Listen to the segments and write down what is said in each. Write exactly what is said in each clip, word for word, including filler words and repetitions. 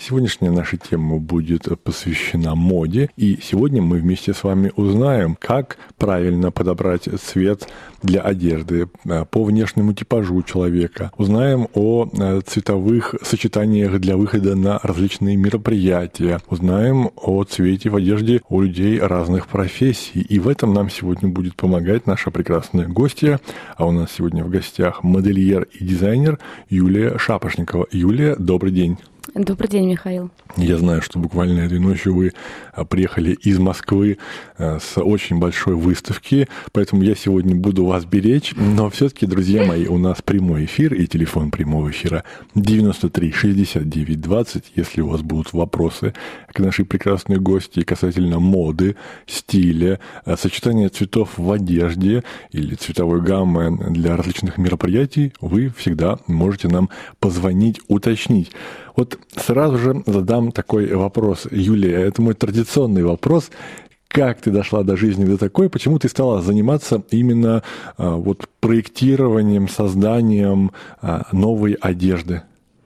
Сегодняшняя наша тема будет посвящена моде, и сегодня мы вместе с вами узнаем, как правильно подобрать цвет для одежды по внешнему типажу человека. Узнаем о цветовых сочетаниях для выхода на различные мероприятия. Узнаем о цвете в одежде у людей разных профессий. И в этом нам сегодня будет помогать наша прекрасная гостья. А у нас сегодня в гостях модельер и дизайнер Юлия Шапошникова. Юлия, добрый день. Добрый день, Михаил. Я знаю, что буквально этой ночью вы приехали из Москвы с очень большой выставки, поэтому я сегодня буду вас беречь. Но все-таки, друзья мои, у нас прямой эфир и телефон прямого эфира девяносто три шестьдесят девять двадцать. Если у вас будут вопросы к нашей прекрасной гости касательно моды, стиля, сочетания цветов в одежде или цветовой гаммы для различных мероприятий, вы всегда можете нам позвонить, уточнить. Вот сразу же задам такой вопрос. Юлия, это мой традиционный вопрос. Как ты дошла до жизни до такой? Почему ты стала заниматься именно а, вот, проектированием, созданием а, новой одежды?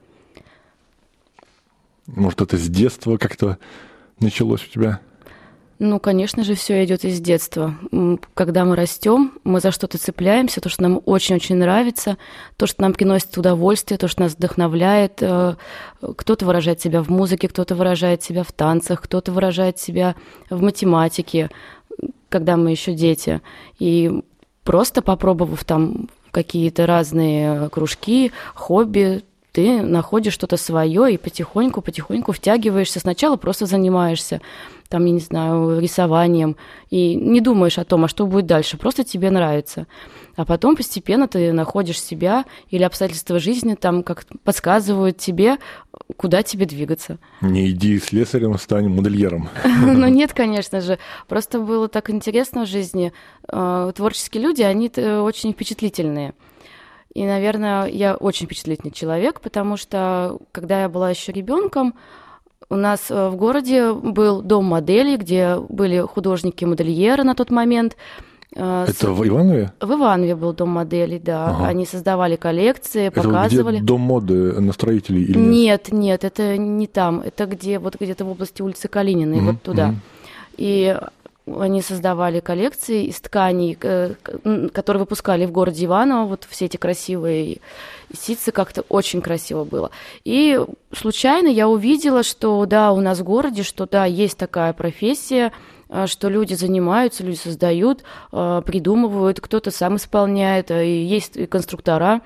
Может, это с детства как-то началось у тебя? Ну, конечно же, все идет из детства. Когда мы растем, мы за что-то цепляемся, то, что нам очень-очень нравится, то, что нам приносит удовольствие, то, что нас вдохновляет. Кто-то выражает себя в музыке, кто-то выражает себя в танцах, кто-то выражает себя в математике, когда мы еще дети. И просто попробовав там какие-то разные кружки, хобби, ты находишь что-то свое и потихоньку-потихоньку втягиваешься. Сначала просто занимаешься, там, я не знаю, рисованием, и не думаешь о том, а что будет дальше, просто тебе нравится. А потом постепенно ты находишь себя, или обстоятельства жизни там как подсказывают тебе, куда тебе двигаться. Не иди слесарем, стань модельером. Ну нет, конечно же. Просто было так интересно в жизни. Творческие люди, они очень впечатлительные. И, наверное, я очень впечатлительный человек, потому что, когда я была еще ребенком, у нас в городе был дом моделей, где были художники-модельеры на тот момент. Это с... в Иванове? В Иванове был дом моделей, да. Ага. Они создавали коллекции, это показывали. Это дом моды на строителей или нет? Нет, нет, это не там. Это где, вот где-то в области улицы Калининой, mm-hmm. вот туда. Mm-hmm. И они создавали коллекции из тканей, которые выпускали в городе Иваново, вот все эти красивые ситцы, как-то очень красиво было. И случайно я увидела, что да, у нас в городе, что да, есть такая профессия, что люди занимаются, люди создают, придумывают, кто-то сам исполняет, и есть и конструктора.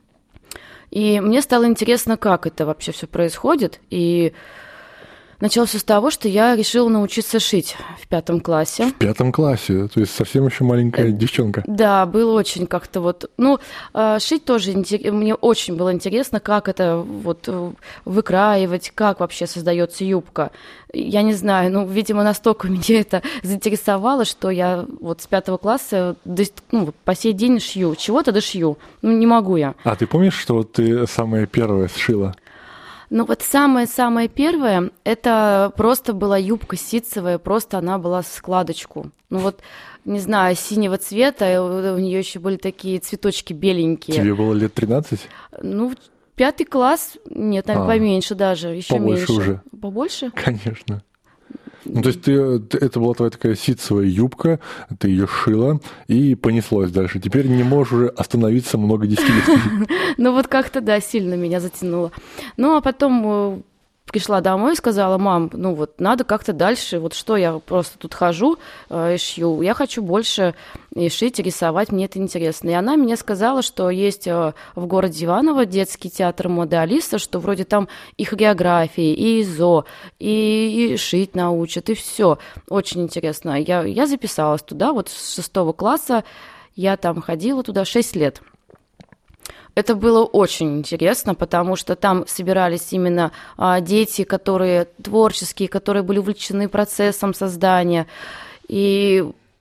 И мне стало интересно, как это вообще все происходит, и началось все с того, что я решила научиться шить в пятом классе. В пятом классе? То есть совсем еще маленькая девчонка? Да, было очень как-то вот... Ну, шить тоже мне очень было интересно, как это вот выкраивать, как вообще создается юбка. Я не знаю, ну, видимо, настолько меня это заинтересовало, что я вот с пятого класса ну, по сей день шью. Чего-то дошью. Ну, не могу я. А ты помнишь, что вот ты самое первое сшила? Ну вот самое-самое первое, это просто была юбка ситцевая, просто она была в складочку. Ну вот, не знаю, синего цвета, у нее еще были такие цветочки беленькие. Тебе было лет тринадцать? Ну, пятый класс, нет, наверное, а, поменьше даже, еще побольше меньше. Уже. Побольше? Конечно. Ну, то есть ты, ты, это была твоя такая ситцевая юбка, ты ее шила и понеслось дальше. Теперь не можешь уже остановиться много десятилетий. Ну вот как-то, да, сильно меня затянуло. Ну, а потом пришла домой и сказала: мам, ну вот надо как-то дальше, вот что я просто тут хожу и шью, я хочу больше и шить, и рисовать, мне это интересно. И она мне сказала, что есть в городе Иваново детский театр моды Алиса, что вроде там и хореографии, и ИЗО, и, и шить научат, и все. Очень интересно. Я, я записалась туда, вот с шестого класса я там ходила туда шесть лет. Это было очень интересно, потому что там собирались именно а, дети, которые творческие, которые были увлечены процессом создания. И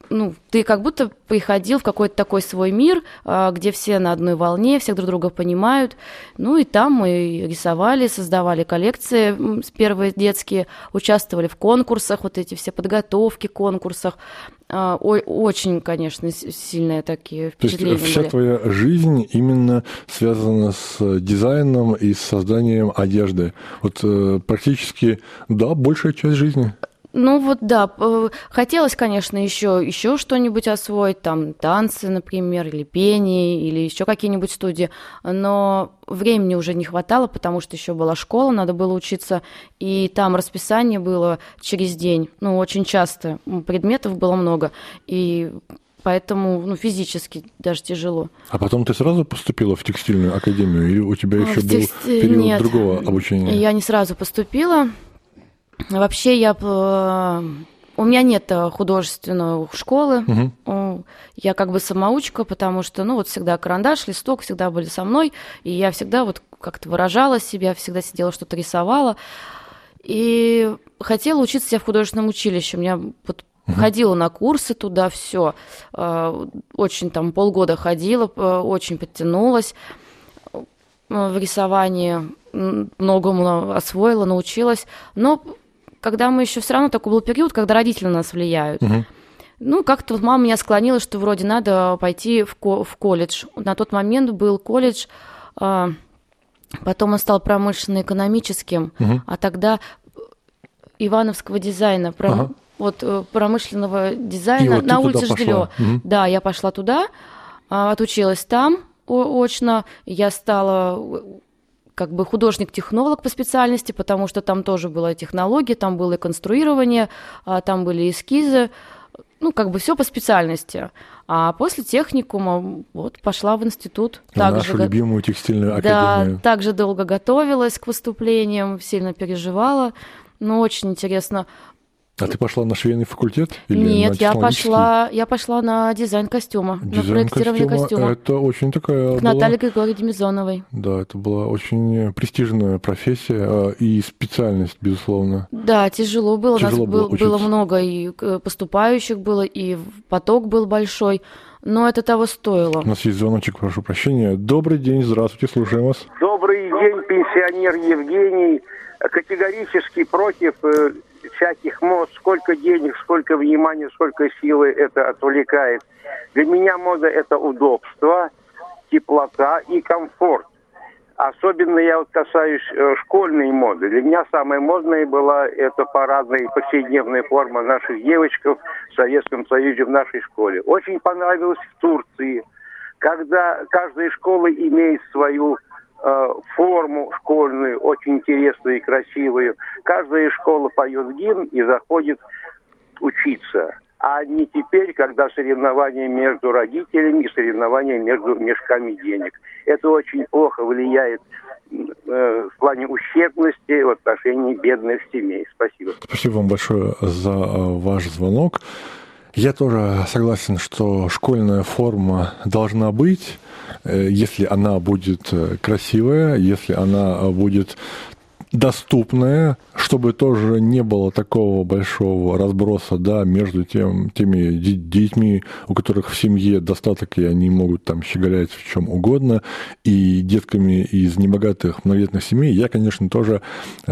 ну, ты как будто приходил в какой-то такой свой мир, где все на одной волне, все друг друга понимают. Ну и там мы рисовали, создавали коллекции первые детские, участвовали в конкурсах, вот эти все подготовки к конкурсах. Очень, конечно, сильные такие впечатления были. То есть вся твоя жизнь именно связана с дизайном и с созданием одежды. Вот практически, да, большая часть жизни. Ну вот да, хотелось, конечно, еще, еще что-нибудь освоить, там танцы, например, или пение, или еще какие-нибудь студии, но времени уже не хватало, потому что еще была школа, надо было учиться, и там расписание было через день, ну очень часто, предметов было много, и поэтому ну, физически даже тяжело. А потом ты сразу поступила в текстильную академию, или у тебя еще был текст... период Нет, другого обучения? Я не сразу поступила. Вообще я... У меня нет художественной школы, угу. Я как бы самоучка, потому что, ну, вот всегда карандаш, листок всегда были со мной, и я всегда вот как-то выражала себя, всегда сидела, что-то рисовала, и хотела учиться я в художественном училище. У меня вот угу. ходила на курсы туда, все, очень там полгода ходила, очень подтянулась в рисовании, многому освоила, научилась, но когда мы еще все равно такой был период, когда родители на нас влияют. Угу. Ну, как-то вот мама меня склонила, что вроде надо пойти в, ко- в колледж. На тот момент был колледж, а, потом он стал промышленно-экономическим, угу. а тогда Ивановского дизайна, пром... ага. вот промышленного дизайна вот на улице Жделёва. Угу. Да, я пошла туда, отучилась там очно, я стала... как бы художник-технолог по специальности, потому что там тоже была технология, там было и конструирование, там были эскизы, ну, как бы все по специальности. А после техникума вот пошла в институт. В нашу го... любимую текстильную академию. Да, также долго готовилась к выступлениям, сильно переживала, но очень интересно. А ты пошла на швейный факультет? Или Нет, на я пошла, я пошла на дизайн костюма, дизайн на проектирование костюма, костюма. Это очень такая К была... Наталье Григорьевне Демизоновой. Да, это была очень престижная профессия и специальность, безусловно. Да, тяжело было. Тяжело У нас было, было, было много, и поступающих было, и поток был большой, но это того стоило. У нас есть звоночек, прошу прощения. Добрый день, здравствуйте, слушаем вас. Добрый день, пенсионер Евгений. Категорически против всяких мод, сколько денег, сколько внимания, сколько силы это отвлекает. Для меня мода – это удобство, теплота и комфорт. Особенно я вот касаюсь э, школьной моды. Для меня самая модная была это парадная и повседневная форма наших девочек в Советском Союзе в нашей школе. Очень понравилось в Турции, когда каждая школа имеет свою форму школьную, очень интересную и красивую. Каждая школа поет гимн и заходит учиться. А не теперь, когда соревнования между родителями и соревнования между мешками денег. Это очень плохо влияет э, в плане ущербности в отношении бедных семей. Спасибо. Спасибо вам большое за ваш звонок. Я тоже согласен, что школьная форма должна быть, если она будет красивая, если она будет доступная, чтобы тоже не было такого большого разброса, да, между тем, теми детьми, у которых в семье достаток, и они могут там щеголять в чем угодно, и детками из небогатых многодетных семей. Я, конечно, тоже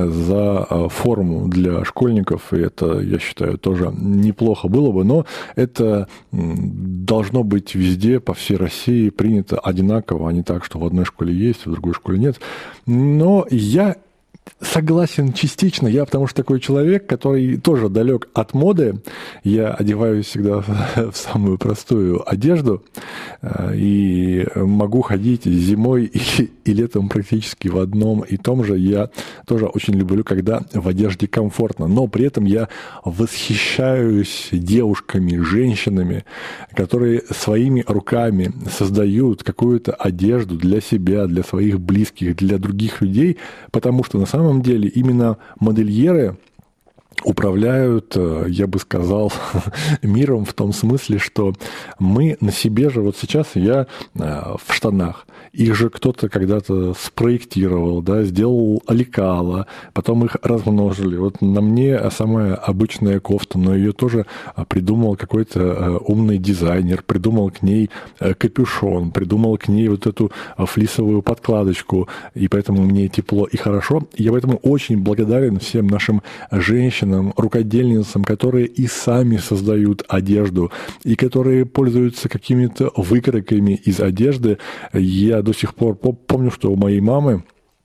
за форму для школьников, и это, я считаю, тоже неплохо было бы, но это должно быть везде, по всей России, принято одинаково, а не так, что в одной школе есть, в другой школе нет. Но я согласен частично, я потому что такой человек, который тоже далек от моды. Я одеваюсь всегда в самую простую одежду и могу ходить зимой и, и летом практически в одном и том же. Я тоже очень люблю, когда в одежде комфортно, но при этом я восхищаюсь девушками, женщинами, которые своими руками создают какую-то одежду для себя, для своих близких, для других людей, потому что на самом деле именно модельеры управляют, я бы сказал, миром в том смысле, что мы на себе же, вот сейчас я в штанах, их же кто-то когда-то спроектировал, да, сделал лекала, потом их размножили. Вот на мне самая обычная кофта, но ее тоже придумал какой-то умный дизайнер, придумал к ней капюшон, придумал к ней вот эту флисовую подкладочку, и поэтому мне тепло и хорошо. Я поэтому очень благодарен всем нашим женщинам, рукодельницам, которые и сами создают одежду, и которые пользуются какими-то выкройками из одежды. Я до сих пор помню, что у моей мамы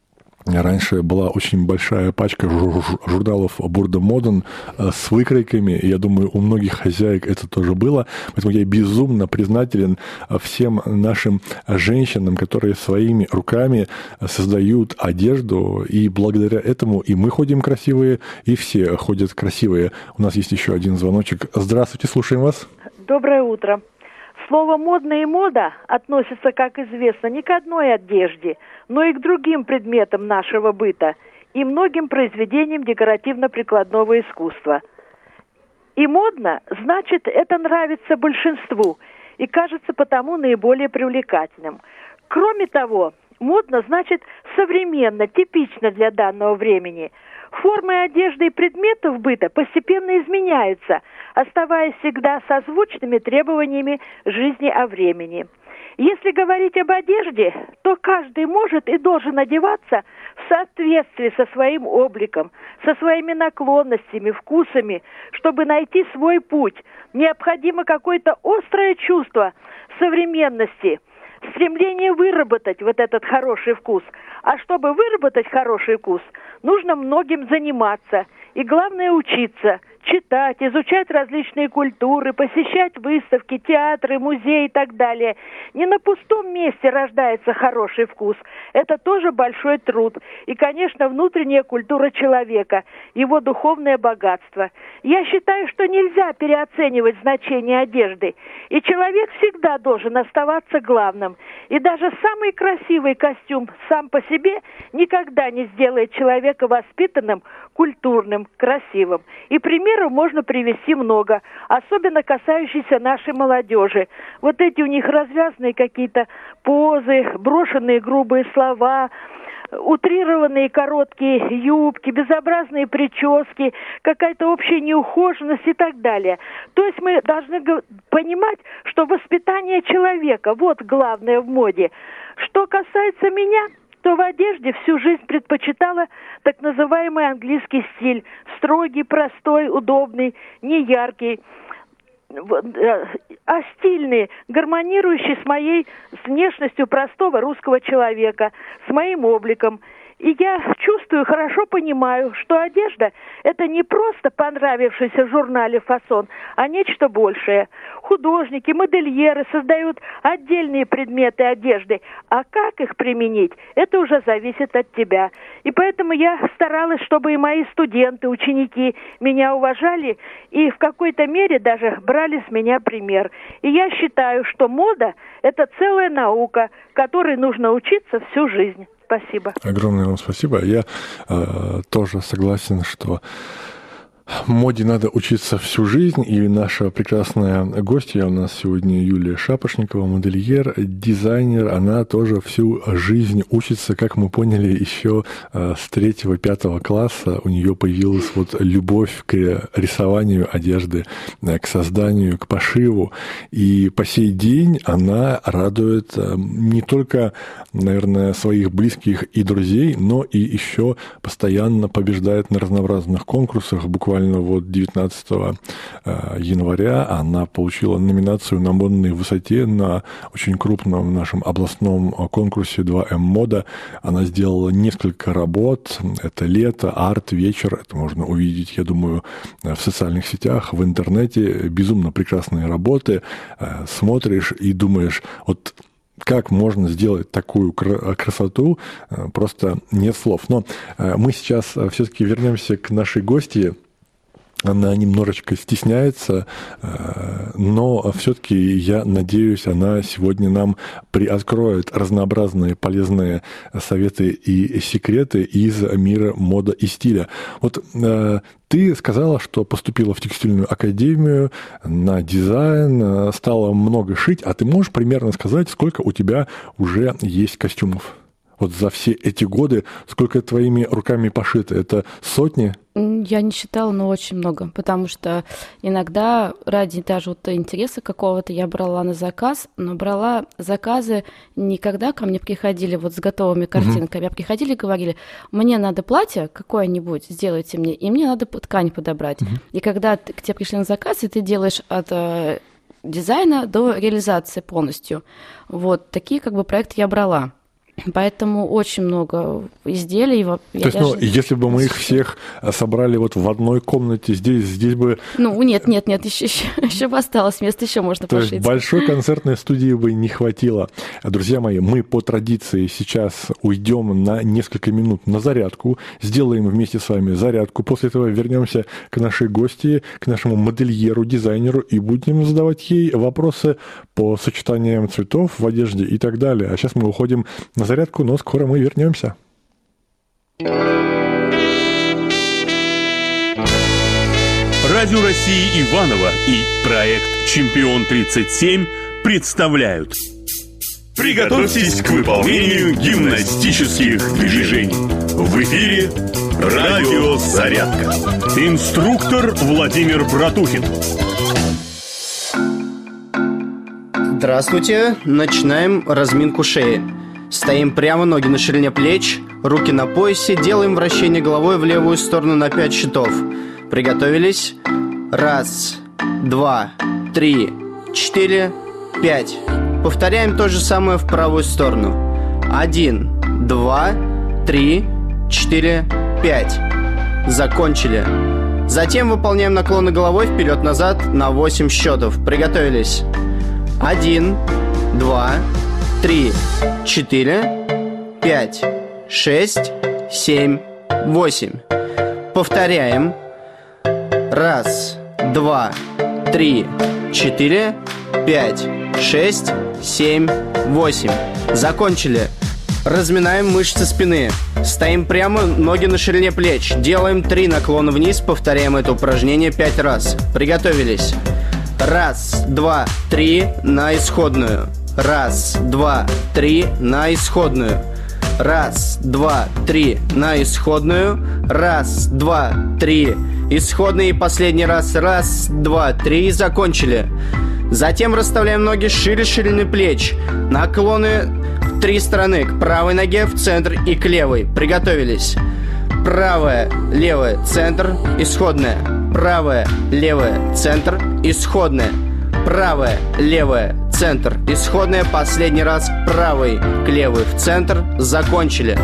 раньше была очень большая пачка журналов Бурда Моден с выкройками, и я думаю, у многих хозяек это тоже было. Поэтому я безумно признателен всем нашим женщинам, которые своими руками создают одежду, и благодаря этому и мы ходим красивые, и все ходят красивые. У нас есть еще один звоночек. Здравствуйте, слушаем вас. Доброе утро. Слово «модно» и «мода» относится, как известно, не к одной одежде, но и к другим предметам нашего быта и многим произведениям декоративно-прикладного искусства. И «модно» значит, это нравится большинству и кажется потому наиболее привлекательным. Кроме того, «модно» значит современно, типично для данного времени. Формы одежды и предметов быта постепенно изменяются, оставаясь всегда созвучными требованиями жизни о времени. Если говорить об одежде, то каждый может и должен одеваться в соответствии со своим обликом, со своими наклонностями, вкусами, чтобы найти свой путь. Необходимо какое-то острое чувство современности, стремление выработать вот этот хороший вкус. А чтобы выработать хороший вкус, нужно многим заниматься. И главное учиться, читать, изучать различные культуры, посещать выставки, театры, музеи и так далее. Не на пустом месте рождается хороший вкус. Это тоже большой труд. И, конечно, внутренняя культура человека, его духовное богатство. Я считаю, что нельзя переоценивать значение одежды. И человек всегда должен оставаться главным. И даже самый красивый костюм сам по себе никогда не сделает человека воспитанным, культурным, красивым. И примеров можно привести много, особенно касающиеся нашей молодежи. Вот эти у них развязанные какие-то позы, брошенные грубые слова, утрированные короткие юбки, безобразные прически, какая-то общая неухоженность и так далее. То есть мы должны понимать, что воспитание человека – вот главное в моде. Что касается меня, то в одежде всю жизнь предпочитала так называемый английский стиль. Строгий, простой, удобный, не яркий, а стильный, гармонирующий с моей с внешностью простого русского человека, с моим обликом. И я чувствую, хорошо понимаю, что одежда – это не просто понравившийся в журнале фасон, а нечто большее. Художники, модельеры создают отдельные предметы одежды, а как их применить – это уже зависит от тебя. И поэтому я старалась, чтобы и мои студенты, ученики меня уважали и в какой-то мере даже брали с меня пример. И я считаю, что мода – это целая наука, которой нужно учиться всю жизнь. Спасибо. Огромное вам спасибо. Я э, тоже согласен, что моде надо учиться всю жизнь, и наша прекрасная гостья у нас сегодня Юлия Шапошникова, модельер, дизайнер, она тоже всю жизнь учится, как мы поняли, еще с третьего-пятого класса у нее появилась вот любовь к рисованию одежды, к созданию, к пошиву, и по сей день она радует не только, наверное, своих близких и друзей, но и еще постоянно побеждает на разнообразных конкурсах. Буквально вот девятнадцатого января она получила номинацию на модной высоте на очень крупном нашем областном конкурсе два эм мода. Она сделала несколько работ. Это лето, арт, вечер. Это можно увидеть, я думаю, в социальных сетях, в интернете. Безумно прекрасные работы. Смотришь и думаешь, вот как можно сделать такую красоту, просто нет слов. Но мы сейчас все-таки вернемся к нашей гости. она немножечко стесняется, но все-таки, я надеюсь, она сегодня нам приоткроет разнообразные полезные советы и секреты из мира моды и стиля. Вот ты сказала, что поступила в текстильную академию на дизайн, стала много шить, а ты можешь примерно сказать, сколько у тебя уже есть костюмов? Вот за все эти годы, сколько твоими руками пошито? Это сотни? Я не считала, но очень много, потому что иногда ради даже вот интереса какого-то я брала на заказ, но брала заказы не когда ко мне приходили вот с готовыми картинками, mm-hmm. а приходили и говорили, мне надо платье какое-нибудь, сделайте мне, и мне надо ткань подобрать. Mm-hmm. И когда к тебе пришли на заказ, и ты делаешь от э, дизайна до реализации полностью, вот такие как бы проекты я брала. Поэтому очень много изделий. То есть, даже... ну, если бы мы их всех собрали вот в одной комнате, здесь, здесь бы... Ну, нет, нет, нет, еще, еще, еще бы осталось место, еще можно То пошить. То есть, большой концертной студии бы не хватило. Друзья мои, мы по традиции сейчас уйдем на несколько минут на зарядку, сделаем вместе с вами зарядку, после этого вернемся к нашей гости, к нашему модельеру, дизайнеру, и будем задавать ей вопросы по сочетаниям цветов в одежде и так далее. А сейчас мы уходим на зарядку, но скоро мы вернемся. Радио России Иваново и проект «Чемпион тридцать семь» представляют. Приготовьтесь к выполнению гимнастических движений. В эфире радио «Зарядка». Инструктор Владимир Братухин. Здравствуйте. Начинаем разминку шеи. Стоим прямо, ноги на ширине плеч, руки на поясе, делаем вращение головой в левую сторону на пять счетов. Приготовились. Раз, два, три, четыре, пять. Повторяем то же самое в правую сторону. Один, два, три, четыре, пять. Закончили. Затем выполняем наклоны головой вперед-назад на восемь счетов. Приготовились. Один, два, три, четыре, пять, шесть, семь, восемь. Повторяем. Раз, два, три, четыре, пять, шесть, семь, восемь. Закончили. Разминаем мышцы спины. Стоим прямо, ноги на ширине плеч. Делаем три наклона вниз. Повторяем это упражнение пять раз. Приготовились. Раз, два, три, на исходную. Раз, два, три, на исходную. Раз, два, три, на исходную. Раз, два, три, исходные. И последний раз. Раз, два, три. Закончили. Затем расставляем ноги шире ширины плеч. Наклоны в три стороны. К правой ноге, в центр и к левой. Приготовились. Правая, левая, центр, исходная. Правая, левая, центр, исходная. Правая, левая, центр, исходная. Последний раз правый к левой в центр. Закончили.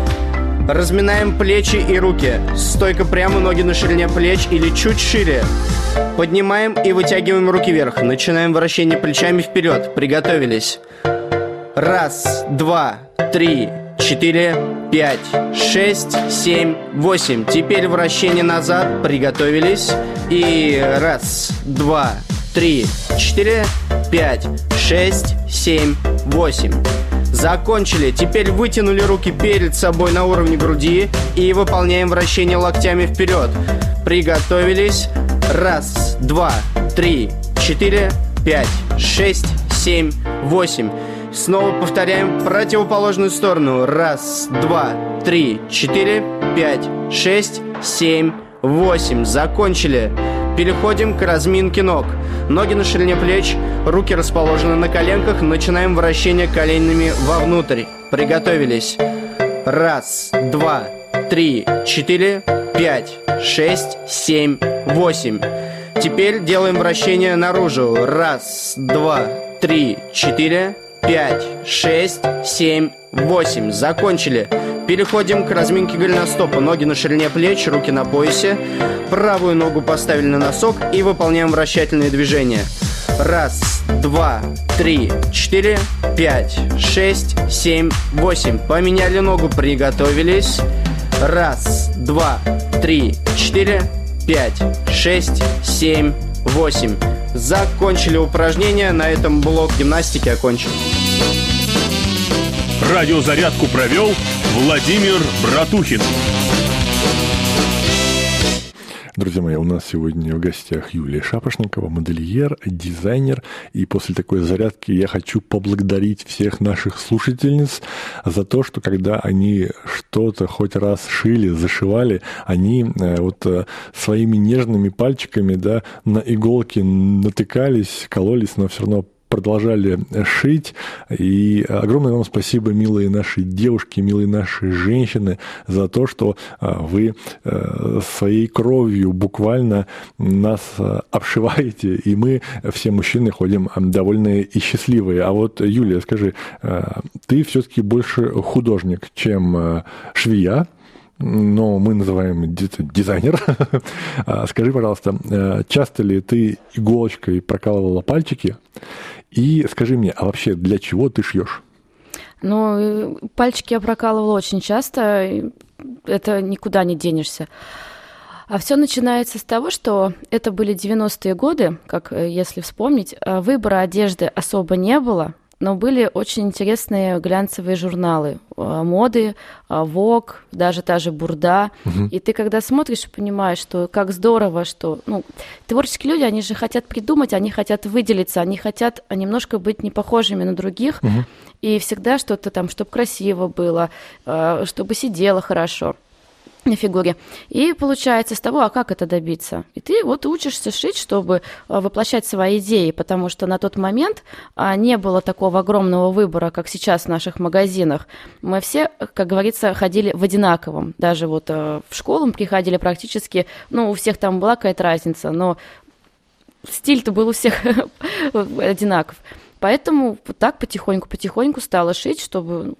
Разминаем плечи и руки. Стойка прямо, ноги на ширине плеч или чуть шире. Поднимаем и вытягиваем руки вверх. Начинаем вращение плечами вперед. Приготовились. Раз, два, три, четыре, пять, шесть, семь, восемь. Теперь вращение назад. Приготовились. И раз, два, три, четыре, пять, шесть, семь, восемь. Закончили. Теперь вытянули руки перед собой на уровне груди и выполняем вращение локтями вперед. Приготовились. Раз, два, три, четыре, пять, шесть, семь, восемь. Снова повторяем противоположную сторону. Раз, два, три, четыре, пять, шесть, семь, восемь. Закончили. Переходим к разминке ног. Ноги на ширине плеч, руки расположены на коленках. Начинаем вращение коленями вовнутрь. Приготовились. Раз, два, три, четыре, пять, шесть, семь, восемь. Теперь делаем вращение наружу. Раз, два, три, четыре, пять, шесть, семь, восемь. Закончили. Переходим к разминке голеностопа. Ноги на ширине плеч, руки на поясе. Правую ногу поставили на носок и выполняем вращательные движения. Раз, два, три, четыре, пять, шесть, семь, восемь. Поменяли ногу, приготовились. Раз, два, три, четыре, пять, шесть, семь, восемь. Закончили упражнение, на этом блок гимнастики окончен. Радиозарядку провел Владимир Братухин. Друзья мои, у нас сегодня в гостях Юлия Шапошникова, модельер, дизайнер. И после такой зарядки я хочу поблагодарить всех наших слушательниц за то, что когда они что-то хоть раз шили, зашивали, они вот своими нежными пальчиками, да, на иголки натыкались, кололись, но все равно продолжали шить. И огромное вам спасибо, милые наши девушки, милые наши женщины, за то, что вы своей кровью буквально нас обшиваете, и мы, все мужчины, ходим довольные и счастливые. А вот, Юлия, скажи, ты все-таки больше художник, чем швея, но мы называем дизайнер. Скажи, пожалуйста, часто ли ты иголочкой прокалывала пальчики? И скажи мне, а вообще для чего ты шьешь? Ну, пальчики я прокалывала очень часто, это никуда не денешься. А все начинается с того, что это были девяностые годы, как если вспомнить, выбора одежды особо не было, но были очень интересные глянцевые журналы моды, Vogue, даже та же Бурда. Угу. И ты когда смотришь, понимаешь, что как здорово, что ну, творческие люди, они же хотят придумать, они хотят выделиться, они хотят немножко быть не похожими на других. Угу. И всегда что-то там, чтобы красиво было, чтобы сидело хорошо на фигуре. И получается с того, а как это добиться? И ты вот учишься шить, чтобы воплощать свои идеи, потому что на тот момент не было такого огромного выбора, как сейчас в наших магазинах. Мы все, как говорится, ходили в одинаковом. Даже вот в школу мы приходили практически, ну, у всех там была какая-то разница, но стиль-то был у всех одинаков. Поэтому вот так потихоньку-потихоньку стала шить, чтобы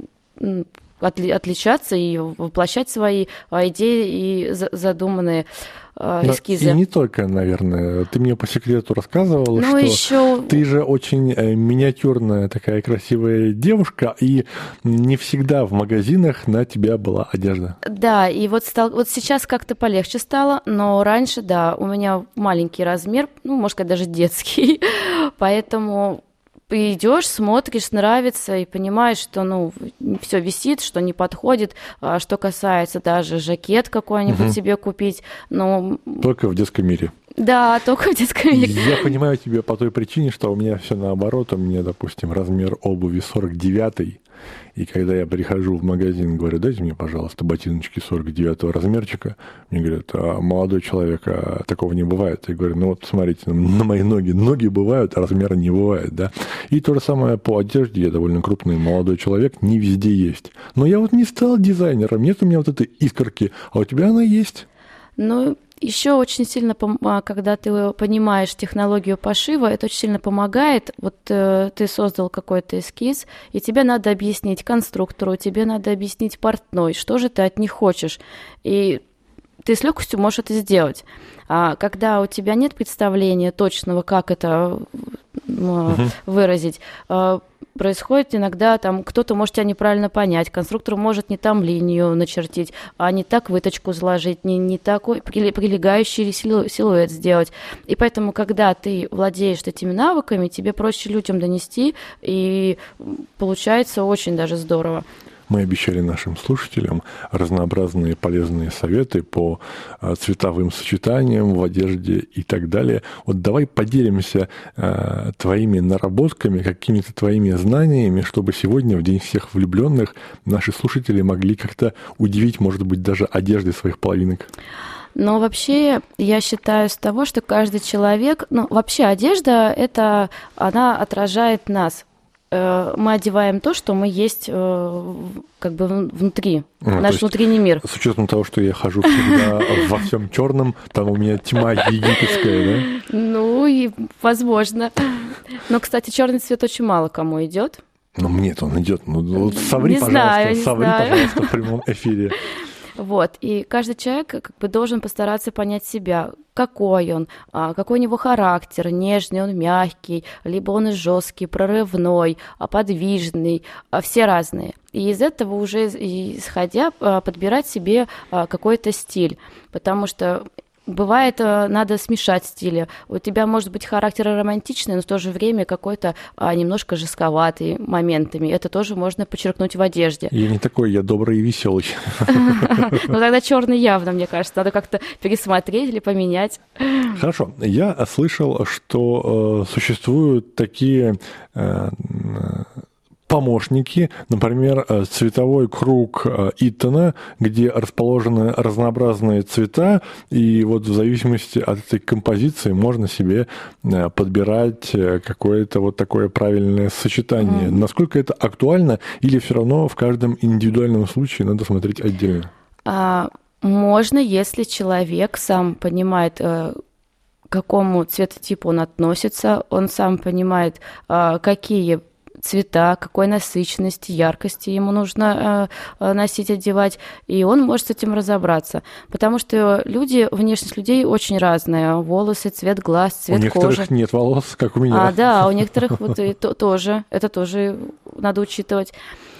Отли- отличаться и воплощать свои идеи и задуманные э, эскизы. И не только, наверное. Ты мне по секрету рассказывала, ну, что еще... ты же очень миниатюрная такая красивая девушка, и не всегда в магазинах на тебя была одежда. Да, и вот, стал... вот сейчас как-то полегче стало, но раньше, да, у меня маленький размер, ну, можно сказать, даже детский, поэтому... идешь, смотришь, нравится и понимаешь, что ну все висит, что не подходит. А что касается даже жакет какой-нибудь угу. себе купить, ну только в детском мире. Да, только в детском мире. Я понимаю тебя по той причине, что у меня все наоборот. У меня, допустим, размер обуви сорок девятый. И когда я прихожу в магазин, говорю, дайте мне, пожалуйста, ботиночки сорок девятого размерчика. Мне говорят, а молодой человек, а такого не бывает. Я говорю, ну вот смотрите, на мои ноги. Ноги бывают, а размера не бывает, да. И то же самое по одежде. Я довольно крупный молодой человек, не везде есть. Но я вот не стал дизайнером, нет у меня вот этой искорки, а у тебя она есть. Ну, еще очень сильно, когда ты понимаешь технологию пошива, это очень сильно помогает. Вот э, ты создал какой-то эскиз, и тебе надо объяснить конструктору, тебе надо объяснить портной, что же ты от них хочешь. И ты с легкостью можешь это сделать. А когда у тебя нет представления точного, как это э, uh-huh. выразить, э, происходит иногда, там кто-то может тебя неправильно понять, конструктор может не там линию начертить, а не так выточку заложить, не, не такой прилегающий силу, силуэт сделать. И поэтому, когда ты владеешь этими навыками, тебе проще людям донести, и получается очень даже здорово. Мы обещали нашим слушателям разнообразные полезные советы по цветовым сочетаниям в одежде и так далее. Вот давай поделимся э, твоими наработками, какими-то твоими знаниями, чтобы сегодня, в День всех влюбленных, наши слушатели могли как-то удивить, может быть, даже одеждой своих половинок. Но вообще я считаю с того, что каждый человек... Ну, вообще одежда, это она отражает нас. Мы одеваем то, что мы есть как бы внутри, а, наш внутренний мир. С учетом того, что я хожу всегда во всем черном, там у меня тьма египетская, да? Ну, и возможно. Но, кстати, черный цвет очень мало кому идет. Но мне-то он идет. Ну, вот соври, не пожалуйста, знаю, не соври, знаю. пожалуйста, в прямом эфире. Вот, и каждый человек как бы должен постараться понять себя, какой он, какой у него характер, нежный он, мягкий, либо он жесткий, прорывной, подвижный, все разные. И из этого уже исходя подбирать себе какой-то стиль, потому что бывает, надо смешать стили. У тебя может быть характер романтичный, но в то же время какой-то а, немножко жестковатый моментами. Это тоже можно подчеркнуть в одежде. Я не такой, я добрый и веселый. Ну тогда черный явно, мне кажется, надо как-то пересмотреть или поменять. Хорошо. Я слышал, что э, существуют такие э, помощники, например, цветовой круг Иттона, где расположены разнообразные цвета, и вот в зависимости от этой композиции можно себе подбирать какое-то вот такое правильное сочетание. Mm. Насколько это актуально, или все равно в каждом индивидуальном случае надо смотреть отдельно? А, можно, если человек сам понимает, к какому цветотипу он относится, он сам понимает, какие цвета, какой насыщенности, яркости ему нужно э, носить, одевать, и он может с этим разобраться. Потому что люди, внешность людей очень разная. Волосы, цвет глаз, цвет кожи. У некоторых нет волос, как у меня. А, да, у некоторых вот и то, тоже. Это тоже надо учитывать.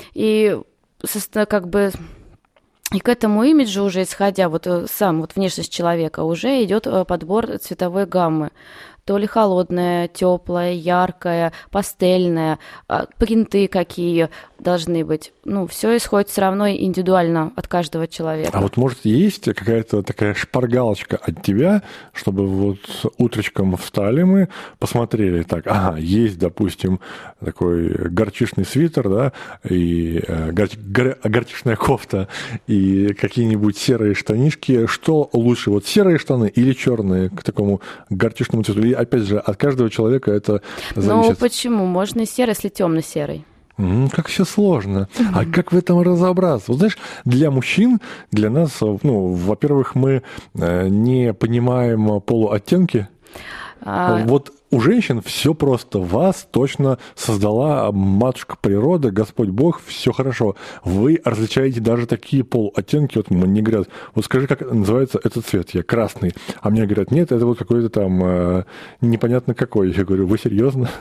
И как бы... И к этому имиджу уже исходя, вот сам вот внешность человека, уже идет подбор цветовой гаммы. То ли холодная, теплая, яркая, пастельная, принты какие должны быть. Ну, все исходит все равно индивидуально от каждого человека. А вот, может, есть какая-то такая шпаргалочка от тебя, чтобы вот утречком встали мы, посмотрели так, ага, есть, допустим, такой горчичный свитер, да, и гор... Гор... горчичная кофта, и какие-нибудь серые штанишки. Что лучше, вот серые штаны или черные к такому горчичному цвету? Или, опять же, от каждого человека это зависит. Ну, почему? Можно и серый, если темно-серый. Как все сложно. А как в этом разобраться? Вот знаешь, для мужчин, для нас, ну, во-первых, мы не понимаем полуоттенки. А... Вот у женщин все просто. Вас точно создала матушка природа, Господь Бог, все хорошо. Вы различаете даже такие полуоттенки. Вот мне говорят, вот скажи, как называется этот цвет? Я красный. А мне говорят, нет, это вот какой-то там э, непонятно какой. Я говорю, вы серьезно?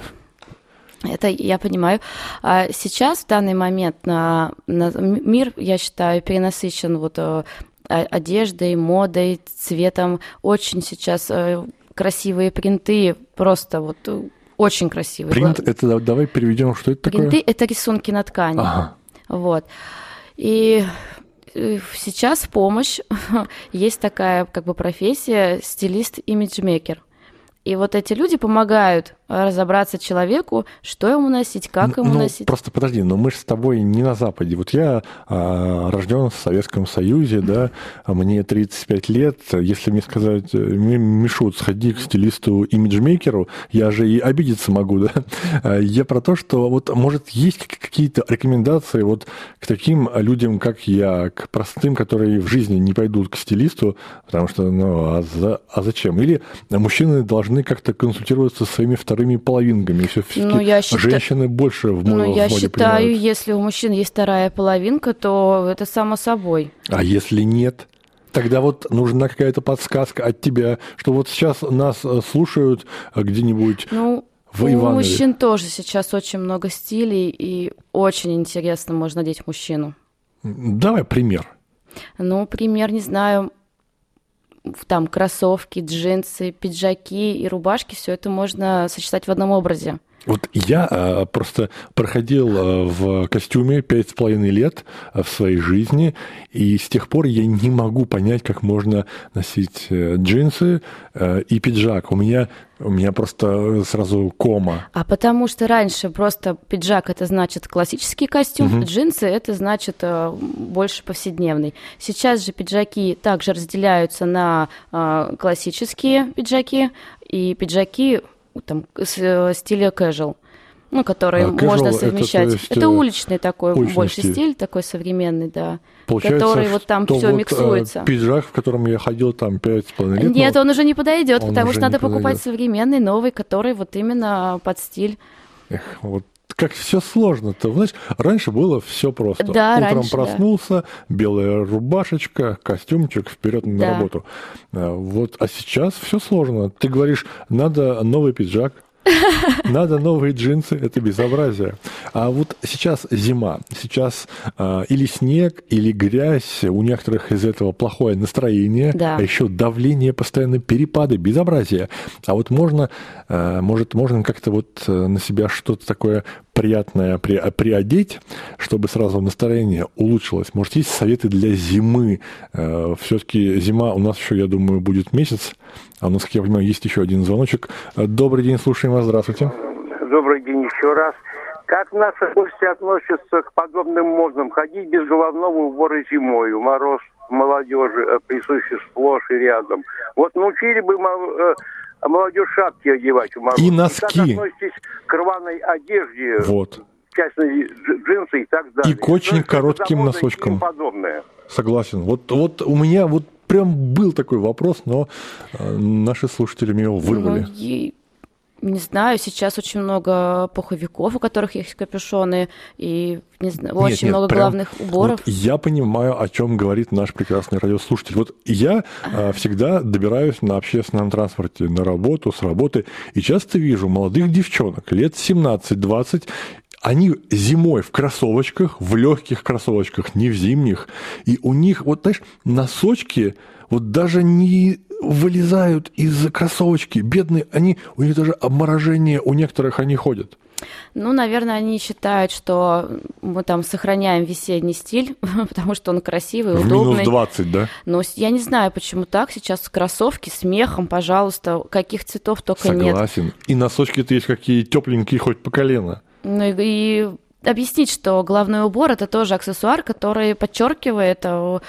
Это я понимаю. Сейчас, в данный момент, на, на мир, я считаю, перенасыщен вот одеждой, модой, цветом. Очень сейчас красивые принты, просто вот очень красивые. Принт, это давай переведем, что это принты, такое? Принты – это рисунки на ткани. Ага. Вот. И сейчас в помощь есть такая как бы профессия стилист-имиджмейкер. И вот эти люди помогают разобраться человеку, что ему носить, как ему ну, носить. Просто подожди, но мы же с тобой не на Западе. Вот я а, рожден в Советском Союзе, да, мне тридцать пять лет. Если мне сказать, Мишут, сходи к стилисту-имиджмейкеру, я же и обидеться могу, да. Я про то, что вот, может, есть какие-то рекомендации вот к таким людям, как я, к простым, которые в жизни не пойдут к стилисту, потому что, ну, а, за, а зачем? Или мужчины должны как-то консультироваться со своими вторыми половинками. Все-таки ну, женщины считаю, больше в, ну, в я моде считаю, понимают. Если у мужчин есть вторая половинка, то это само собой. А если нет? Тогда вот нужна какая-то подсказка от тебя, что вот сейчас нас слушают где-нибудь ну, в у Иванове. У мужчин тоже сейчас очень много стилей, и очень интересно можно надеть мужчину. Давай пример. Ну, пример, не знаю... Там кроссовки, джинсы, пиджаки и рубашки, все это можно сочетать в одном образе. Вот я а, просто проходил а, в костюме пять с половиной лет а, в своей жизни, и с тех пор я не могу понять, как можно носить а, джинсы а, и пиджак. У меня, у меня просто сразу кома. А потому что раньше просто пиджак – это значит классический костюм, угу. Джинсы – это значит а, больше повседневный. Сейчас же пиджаки также разделяются на а, классические пиджаки и пиджаки там, с стиля casual, ну, который а, можно совмещать. Это, есть, это уличный такой, уличный больше стиль. стиль, такой современный, да. Получается, который вот там все вот миксуется. Пиджак, в котором я ходил там пять с половиной лет. Нет, он уже не подойдет, он потому что надо подойдет. покупать современный, новый, который вот именно под стиль. Эх, вот как все сложно-то. Знаешь, раньше было все просто. Да, Утром раньше, проснулся, да. Белая рубашечка, костюмчик, вперед на да. работу. Вот, а сейчас все сложно. Ты говоришь, надо новый пиджак, надо новые джинсы, это безобразие. А вот сейчас зима, сейчас а, или снег, или грязь, у некоторых из этого плохое настроение, да. а еще давление, постоянно перепады, безобразие. А вот можно, а, может, можно как-то вот на себя что-то такое приятное при, приодеть, чтобы сразу настроение улучшилось. Может, есть советы для зимы? А, все-таки зима у нас еще, я думаю, будет месяц. А у нас, как я понимаю, есть еще один звоночек. Добрый день, слушаем вас, здравствуйте. Добрый день еще раз. Как наши гости относятся к подобным модам? Ходить без головного убора зимой, мороз молодежи присущий сплошь и рядом. Вот научили бы молодежь шапки одевать в мороз. И носки. Как относитесь к рваной одежде? Вот. В частности, джинсы и так далее. И к очень коротким носочкам. Подобное. Согласен. Вот, вот у меня вот прям был такой вопрос, но наши слушатели меня его вырвали. Ну, и... Не знаю, сейчас очень много пуховиков, у которых есть капюшоны, и не знаю, нет, очень нет, много прям, главных уборов. Вот я понимаю, о чем говорит наш прекрасный радиослушатель. Вот я а, всегда добираюсь на общественном транспорте на работу, с работы, и часто вижу молодых девчонок лет семнадцать-двадцать, они зимой в кроссовочках, в легких кроссовочках, не в зимних, и у них, вот знаешь, носочки вот даже не вылезают из кроссовочки. Бедные, они, у них даже обморожение, у некоторых они ходят. Ну, наверное, они считают, что мы там сохраняем весенний стиль, потому что он красивый, в удобный. минус двадцать, да? Но я не знаю, почему так. Сейчас кроссовки с мехом, пожалуйста, каких цветов только Согласен. нет. Согласен. И носочки-то есть какие тепленькие, хоть по колено. Ну и... и... объяснить, что головной убор – это тоже аксессуар, который подчеркивает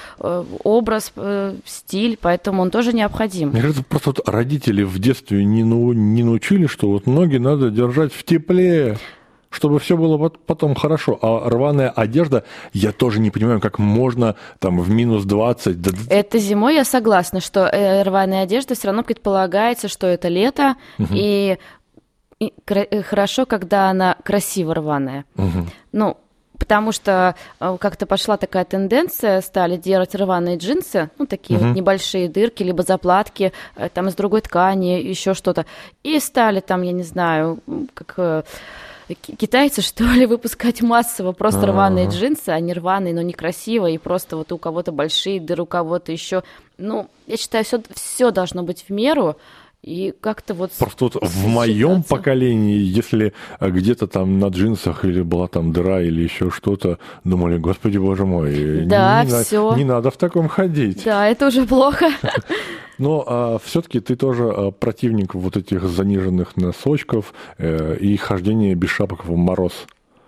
образ, стиль, поэтому он тоже необходим. Мне кажется, просто вот родители в детстве не, ну, не научили, что вот ноги надо держать в тепле, чтобы все было потом хорошо. А рваная одежда, я тоже не понимаю, как можно там в минус двадцать... Это зимой я согласна, что рваная одежда все равно предполагается, что это лето, угу. и... И хорошо, когда она красиво рваная. Угу. Ну, потому что как-то пошла такая тенденция, стали делать рваные джинсы, ну, такие угу. вот небольшие дырки, либо заплатки, там из другой ткани, еще что-то. И стали там, я не знаю, как китайцы, что ли, выпускать массово просто А-а-а. рваные джинсы, они рваные, но некрасиво, и просто вот у кого-то большие дыры, у кого-то еще. Ну, я считаю, все, все должно быть в меру. И как-то вот... Просто вот в моем поколении, если где-то там на джинсах или была там дыра или еще что-то, думали, господи, боже мой, да, не, все. не надо в таком ходить. Да, это уже плохо. Но а, все-таки ты тоже а, противник вот этих заниженных носочков э, и хождения без шапок в мороз.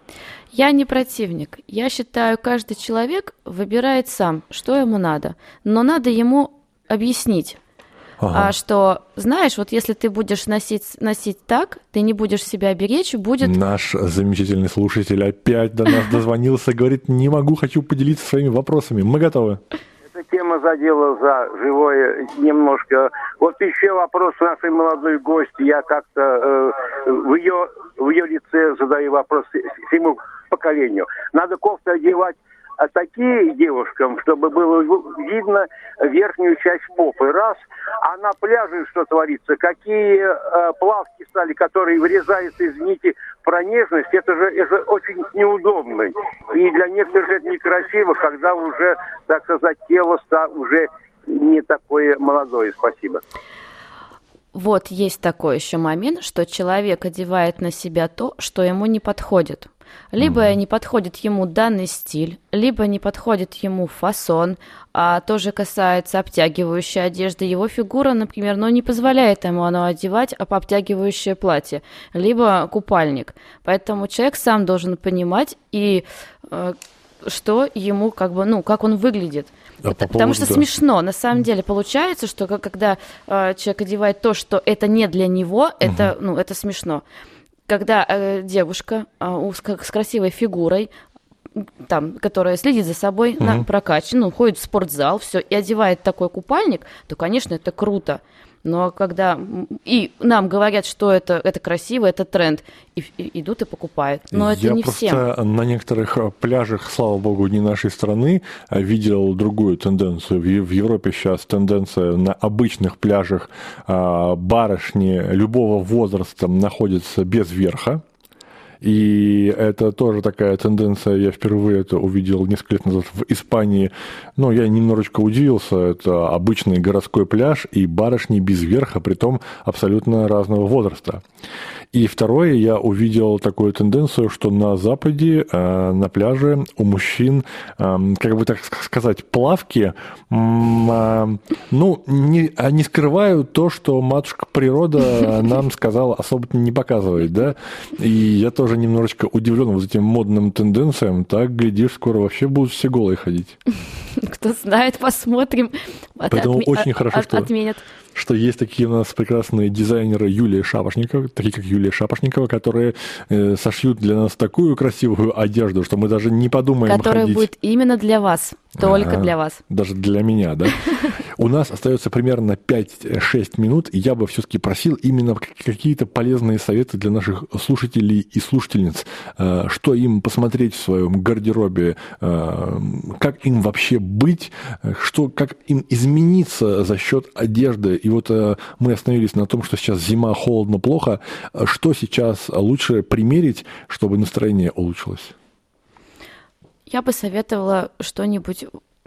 Я не противник. Я считаю, каждый человек выбирает сам, что ему надо. Но надо ему объяснить. Ага. А что, знаешь, вот если ты будешь носить, носить так, ты не будешь себя беречь, будет... Наш замечательный слушатель опять до нас дозвонился, говорит, не могу, хочу поделиться своими вопросами. Мы готовы. Эта тема задела за живое немножко. Вот еще вопрос нашей молодой гости. Я как-то э, в, ее, в ее лице задаю вопрос всему поколению. Надо кофту одевать а такие девушкам, чтобы было видно верхнюю часть попы. Раз. А на пляже что творится? Какие э, плавки стали, которые врезаются, извините, в пронежность. Это же это очень неудобно. И для некоторых это некрасиво, когда уже, так сказать, тело уже не такое молодое. Спасибо. Вот есть такой еще момент, что человек одевает на себя то, что ему не подходит. Либо mm-hmm. не подходит ему данный стиль, либо не подходит ему фасон, а тоже касается обтягивающей одежды. Его фигура, например, ну, не позволяет ему оно одевать а обтягивающее платье, либо купальник. Поэтому человек сам должен понимать, и э, что ему, как бы, ну, как он выглядит. А Это, по потому поводу, что да. смешно. На самом деле получается, что когда э, человек одевает то, что это не для него, mm-hmm. это, ну, это смешно. Когда э, девушка э, с, с красивой фигурой, там, которая следит за собой, mm-hmm. на прокаче, ну, ходит в спортзал, все, и одевает такой купальник, то, конечно, это круто. Но когда и нам говорят, что это, это красиво, это тренд, и, и идут и покупают. Но это Я не просто всем. На некоторых пляжах, слава богу, не нашей страны, видел другую тенденцию. В Европе сейчас тенденция на обычных пляжах барышни любого возраста находятся без верха. И это тоже такая тенденция, я впервые это увидел несколько лет назад в Испании. Но я немножечко удивился, это обычный городской пляж и барышни без верха, притом абсолютно разного возраста. И второе, я увидел такую тенденцию, что на Западе, э, на пляже у мужчин, э, как бы так сказать, плавки, э, ну, не, они скрывают то, что матушка природа нам сказала, особо не показывает, да. И я тоже немножечко удивлен вот этим модным тенденциям. Так, глядишь, скоро вообще будут все голые ходить. Кто знает, посмотрим. Поэтому Отме... очень хорошо, от... что... отменят. что есть такие у нас прекрасные дизайнеры Юлия Шапошникова, такие как Юлия Шапошникова, которые э, сошьют для нас такую красивую одежду, что мы даже не подумаем Которая ходить. будет именно для вас, только А-а, для вас. Даже для меня, да? У нас остается примерно пять-шесть минут, и я бы все-таки просил именно какие-то полезные советы для наших слушателей и слушательниц. Что им посмотреть в своем гардеробе, как им вообще быть, что, как им измениться за счет одежды. И вот мы остановились на том, что сейчас зима, холодно, плохо. Что сейчас лучше примерить, чтобы настроение улучшилось? Я бы советовала что-нибудь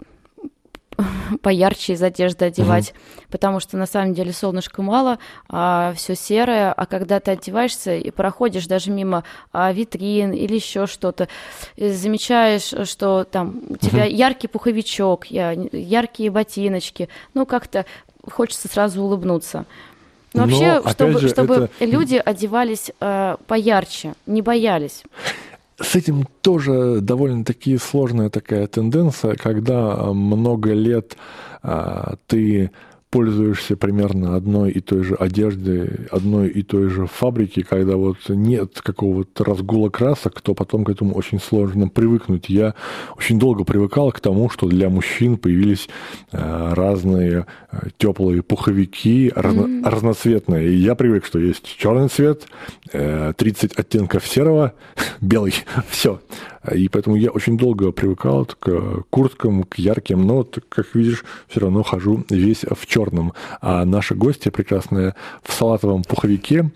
поярче из одежды одевать, угу. потому что на самом деле солнышка мало, а все серое, а когда ты одеваешься и проходишь даже мимо а, витрин или еще что-то, замечаешь, что там у тебя угу. яркий пуховичок, яркие ботиночки, ну как-то хочется сразу улыбнуться. Но вообще, Но, чтобы, же, чтобы это... люди одевались а, поярче, не боялись. С этим тоже довольно-таки сложная такая тенденция, когда много лет а, ты пользуешься примерно одной и той же одеждой, одной и той же фабрики, когда вот нет какого-то разгула красок, то потом к этому очень сложно привыкнуть. Я очень долго привыкал к тому, что для мужчин появились э, разные э, теплые пуховики, разно, mm-hmm. разноцветные. И я привык, что есть черный цвет, э, тридцать оттенков серого, белый, все. И поэтому я очень долго привыкал к курткам, к ярким, но, как видишь, все равно хожу весь в черном. А наша гостья прекрасная в салатовом пуховике.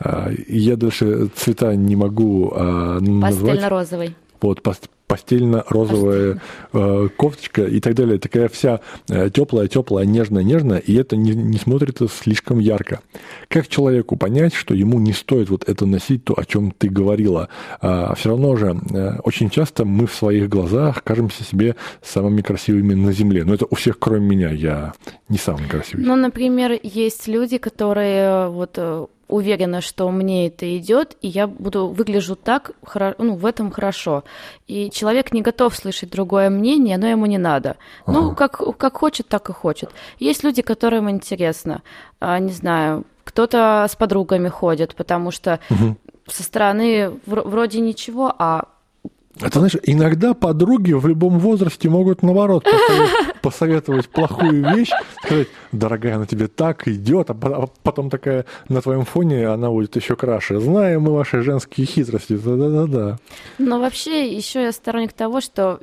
Я дальше цвета не могу назвать. Пастельно-розовый. Вот, постельно-розовая э, кофточка и так далее. Такая вся теплая-теплая, нежная-нежная, и это не, не смотрится слишком ярко. Как человеку понять, что ему не стоит вот это носить, то, о чем ты говорила? А, все равно же э, очень часто мы в своих глазах кажемся себе самыми красивыми на земле. Но это у всех, кроме меня. Я не самый красивый. Ну, например, есть люди, которые вот... уверена, что мне это идет, и я буду выгляжу так, ну, в этом хорошо. И человек не готов слышать другое мнение, но ему не надо. Ага. Ну, как, как хочет, так и хочет. Есть люди, которым интересно. Не знаю, кто-то с подругами ходит, потому что угу. со стороны вроде ничего, а А ты знаешь, иногда подруги в любом возрасте могут, наоборот, посоветовать, посоветовать плохую вещь, сказать, дорогая, она тебе так идет, а потом такая на твоем фоне она будет еще краше. Знаем мы ваши женские хитрости, да-да-да. Но вообще еще я сторонник того, что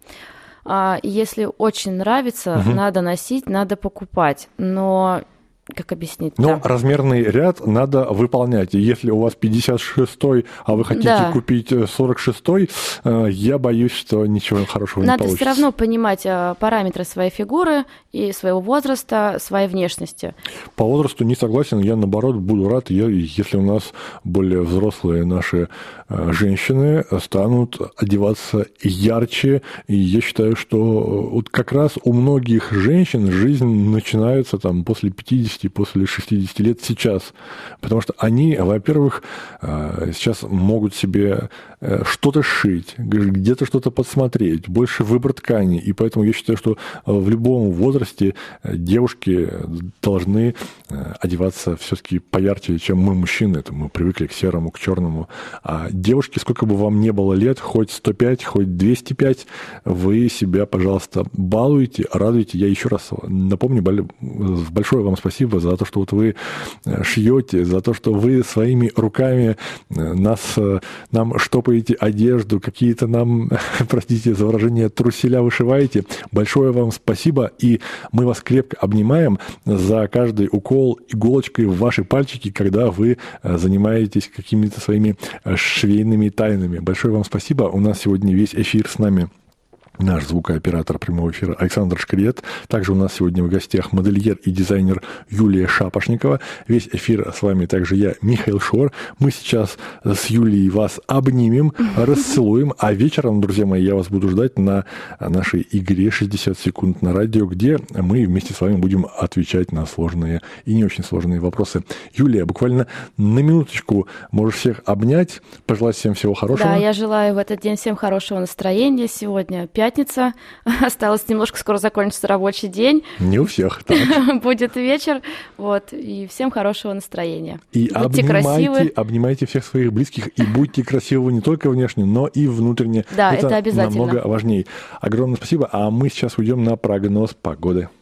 а, если очень нравится, угу. надо носить, надо покупать, но... Как объяснить? Но да. размерный ряд надо выполнять. И если у вас пятьдесят шестой, а вы хотите да. купить сорок шестой, я боюсь, что ничего хорошего надо не получится. Надо все равно понимать параметры своей фигуры и своего возраста, своей внешности. По возрасту не согласен. Я, наоборот, буду рад, если у нас более взрослые наши женщины станут одеваться ярче. И я считаю, что вот как раз у многих женщин жизнь начинается там после пятидесяти, после шестидесяти лет сейчас. Потому что они, во-первых, сейчас могут себе что-то шить, где-то что-то подсмотреть, больше выбор ткани. И поэтому я считаю, что в любом возрасте девушки должны одеваться все-таки поярче, чем мы, мужчины. Это мы привыкли к серому, к черному. А девушки, сколько бы вам ни было лет, хоть сто пять, хоть двести пять, вы себя, пожалуйста, балуйте, радуйте. Я еще раз напомню, большое вам спасибо спасибо за то, что вот вы шьете, за то, что вы своими руками нас, нам штопаете одежду, какие-то нам, простите за выражение, труселя вышиваете. Большое вам спасибо, и мы вас крепко обнимаем за каждый укол иголочкой в ваши пальчики, когда вы занимаетесь какими-то своими швейными тайнами. Большое вам спасибо. У нас сегодня весь эфир с нами наш звукооператор прямого эфира Александр Шкрет. Также у нас сегодня в гостях модельер и дизайнер Юлия Шапошникова. Весь эфир с вами также я, Михаил Шор. Мы сейчас с Юлией вас обнимем, расцелуем, а вечером, друзья мои, я вас буду ждать на нашей игре шестьдесят секунд на радио, где мы вместе с вами будем отвечать на сложные и не очень сложные вопросы. Юлия, буквально на минуточку можешь всех обнять, пожелать всем всего хорошего. Да, я желаю в этот день всем хорошего настроения. Сегодня пятница, осталось немножко, скоро закончится рабочий день. Не у всех, так. Будет вечер, вот, и всем хорошего настроения. И будьте обнимайте, красивы. обнимайте всех своих близких, и будьте красивы не только внешне, но и внутренне. Да, это, это обязательно. Намного важнее. Огромное спасибо, а мы сейчас уйдем на прогноз погоды.